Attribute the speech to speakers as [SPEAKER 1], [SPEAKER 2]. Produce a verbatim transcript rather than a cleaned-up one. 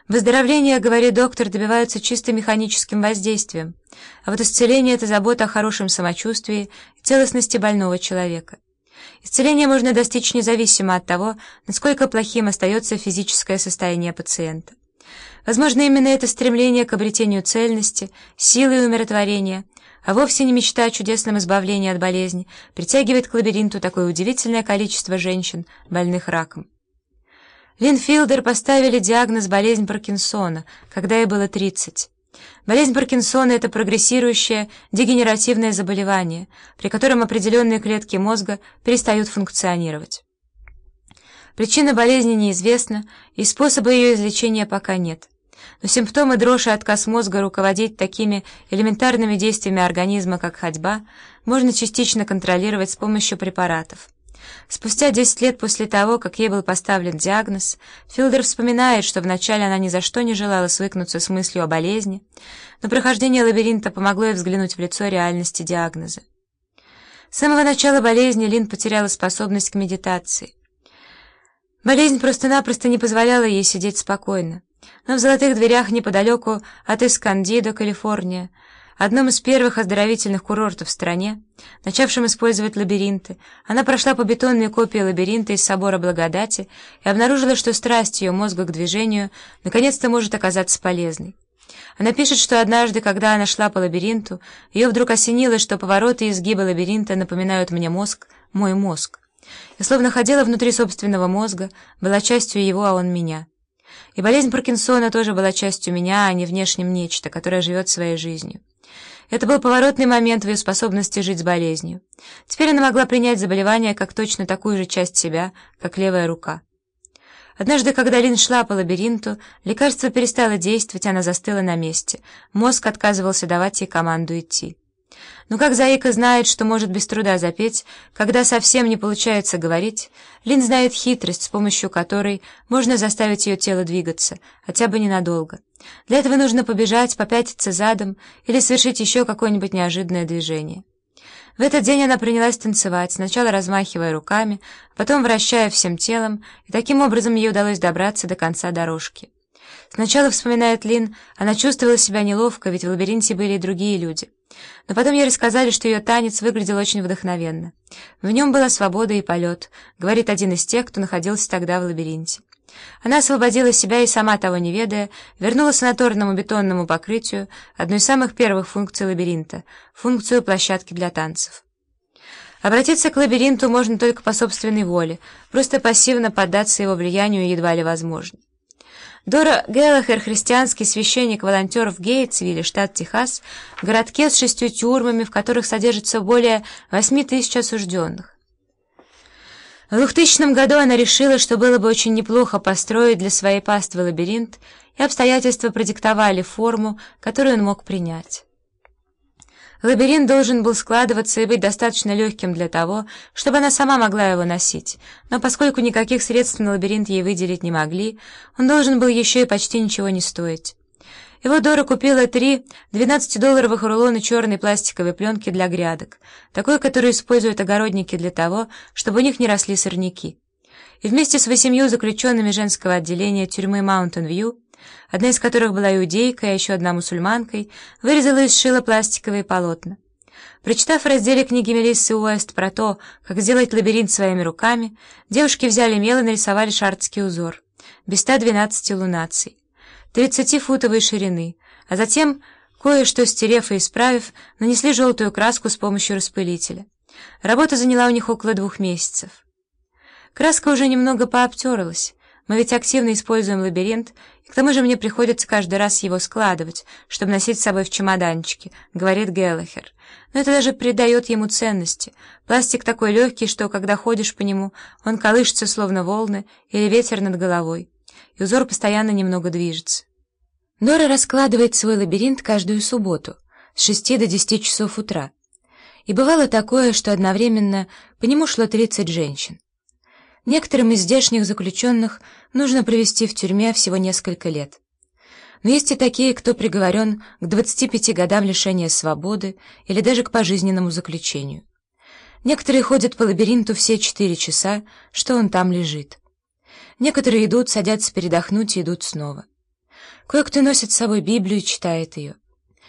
[SPEAKER 1] Выздоровление, говорит доктор, добиваются чисто механическим воздействием, а вот исцеление — это забота о хорошем самочувствии и целостности больного человека. Исцеление можно достичь независимо от того, насколько плохим остается физическое состояние пациента. Возможно, именно это стремление к обретению цельности, силы и умиротворения, а вовсе не мечта о чудесном избавлении от болезни, притягивает к лабиринту такое удивительное количество женщин, больных раком. Лин Филдер поставили диагноз болезнь Паркинсона, когда ей было тридцать. Болезнь Паркинсона — это прогрессирующее дегенеративное заболевание, при котором определенные клетки мозга перестают функционировать. Причина болезни неизвестна, и способа ее излечения пока нет. Но симптомы дрожи и отказ мозга руководить такими элементарными действиями организма, как ходьба, можно частично контролировать с помощью препаратов. Спустя десять лет после того, как ей был поставлен диагноз, Филдер вспоминает, что вначале она ни за что не желала свыкнуться с мыслью о болезни, но прохождение лабиринта помогло ей взглянуть в лицо реальности диагноза. С самого начала болезни Лин потеряла способность к медитации. Болезнь просто-напросто не позволяла ей сидеть спокойно, но в Золотых Дверях, неподалеку от Эскондидо, Калифорния, одном из первых оздоровительных курортов в стране, начавшим использовать лабиринты, она прошла по бетонной копии лабиринта из собора Благодати и обнаружила, что страсть ее мозга к движению наконец-то может оказаться полезной. Она пишет, что однажды, когда она шла по лабиринту, ее вдруг осенило, что повороты и изгибы лабиринта напоминают мне мозг, мой мозг. Я словно ходила внутри собственного мозга, была частью его, а он меня. И болезнь Паркинсона тоже была частью меня, а не внешним нечто, которое живет своей жизнью. Это был поворотный момент в ее способности жить с болезнью. Теперь она могла принять заболевание как точно такую же часть себя, как левая рука. Однажды, когда Лин шла по лабиринту, лекарство перестало действовать, она застыла на месте. Мозг отказывался давать ей команду идти. Но как заика знает, что может без труда запеть, когда совсем не получается говорить, Лин знает хитрость, с помощью которой можно заставить ее тело двигаться, хотя бы ненадолго. Для этого нужно побежать, попятиться задом или совершить еще какое-нибудь неожиданное движение. В этот день она принялась танцевать, сначала размахивая руками, а потом вращая всем телом, и таким образом ей удалось добраться до конца дорожки. Сначала, вспоминает Лин, она чувствовала себя неловко, ведь в лабиринте были и другие люди. Но потом ей рассказали, что ее танец выглядел очень вдохновенно. В нем была свобода и полет, говорит один из тех, кто находился тогда в лабиринте. Она освободила себя и, сама того не ведая, вернулась к санаторному бетонному покрытию, одной из самых первых функций лабиринта — функцию площадки для танцев. Обратиться к лабиринту можно только по собственной воле, просто пассивно поддаться его влиянию едва ли возможно. Дора Геллахер, христианский священник-волонтер в Гейтсвилле, штат Техас, в городке с шестью тюрьмами, в которых содержится более восьми тысяч осужденных. В двухтысячном году она решила, что было бы очень неплохо построить для своей паствы лабиринт, и обстоятельства продиктовали форму, которую он мог принять. Лабиринт должен был складываться и быть достаточно легким для того, чтобы она сама могла его носить, но поскольку никаких средств на лабиринт ей выделить не могли, он должен был еще и почти ничего не стоить. Его Дора купила три двенадцатидолларовых рулона черной пластиковой пленки для грядок, такой, которую используют огородники для того, чтобы у них не росли сорняки. И вместе с восемью заключенными женского отделения тюрьмы Маунтин-Вью, одна из которых была иудейкой, а еще одна мусульманкой, вырезала и сшила пластиковые полотна. Прочитав в разделе книги Мелиссы Уэст про то, как сделать лабиринт своими руками, девушки взяли мел и нарисовали шартский узор, без ста двенадцати лунаций, тридцатифутовой ширины, а затем, кое-что стерев и исправив, нанесли желтую краску с помощью распылителя. Работа заняла у них около двух месяцев. Краска уже немного пообтерлась. Мы ведь активно используем лабиринт, и к тому же мне приходится каждый раз его складывать, чтобы носить с собой в чемоданчике, говорит Геллахер. Но это даже придает ему ценности. Пластик такой легкий, что, когда ходишь по нему, он колышется, словно волны или ветер над головой, и узор постоянно немного движется. Дора раскладывает свой лабиринт каждую субботу с шести до десяти часов утра. И бывало такое, что одновременно по нему шло тридцать женщин. Некоторым из здешних заключенных нужно провести в тюрьме всего несколько лет. Но есть и такие, кто приговорен к двадцати пяти годам лишения свободы или даже к пожизненному заключению. Некоторые ходят по лабиринту все четыре часа, что он там лежит. Некоторые идут, садятся передохнуть и идут снова. Кое-кто носит с собой Библию и читает ее.